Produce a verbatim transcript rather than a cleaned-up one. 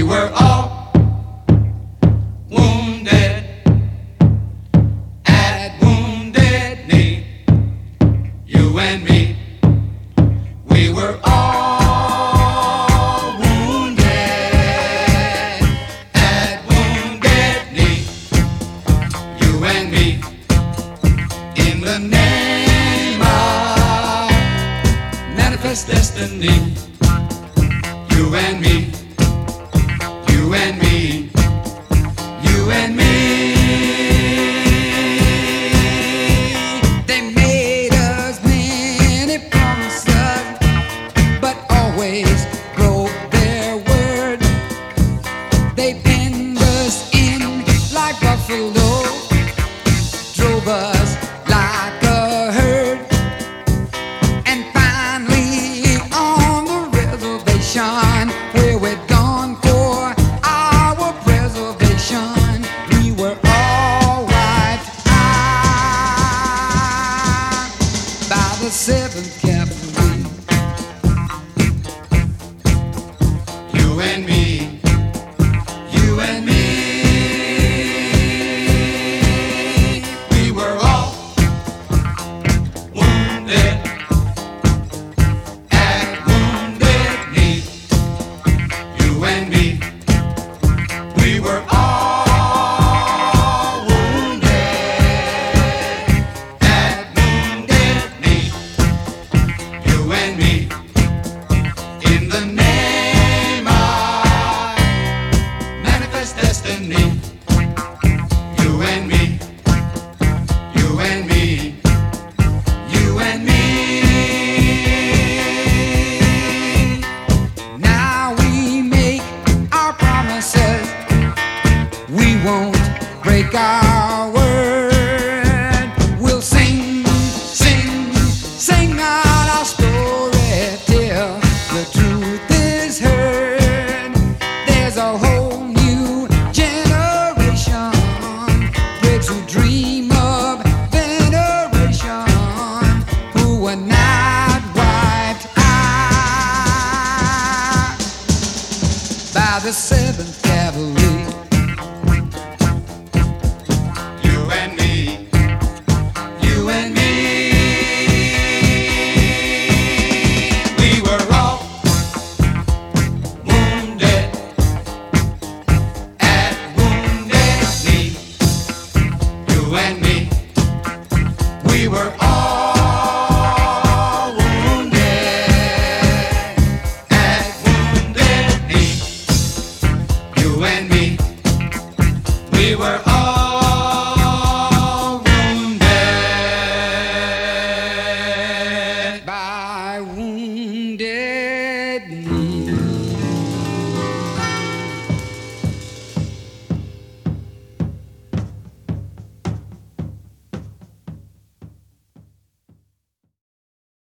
were all wounded at Wounded Knee. You and me, we were all wounded at Wounded Knee. You and me, in the name of manifest destiny. You and me, you and me, you and me. They made us many promises, but always broke their word. They penned us in like buffalo, drove us like a herd, and finally on the reservation where we're gone for our preservation, we were all wiped out by the seventh Cavalry. You and me, you and me, we were all wounded at Wounded Knee. You and me, we were all wounded at Wounded Knee. You and me, in the name of manifest destiny. You and me, you and me, you and me. Now we make our promises, we won't break our word. We'll sing, sing, sing out our story till the truth is heard. There's a whole new generation, kids who dream of veneration, who were not wiped out by the seventh Cavalry. You and me, you and me, we were all wounded at Wounded Knee. You and me, we were all wounded at Wounded Knee. You and me, we were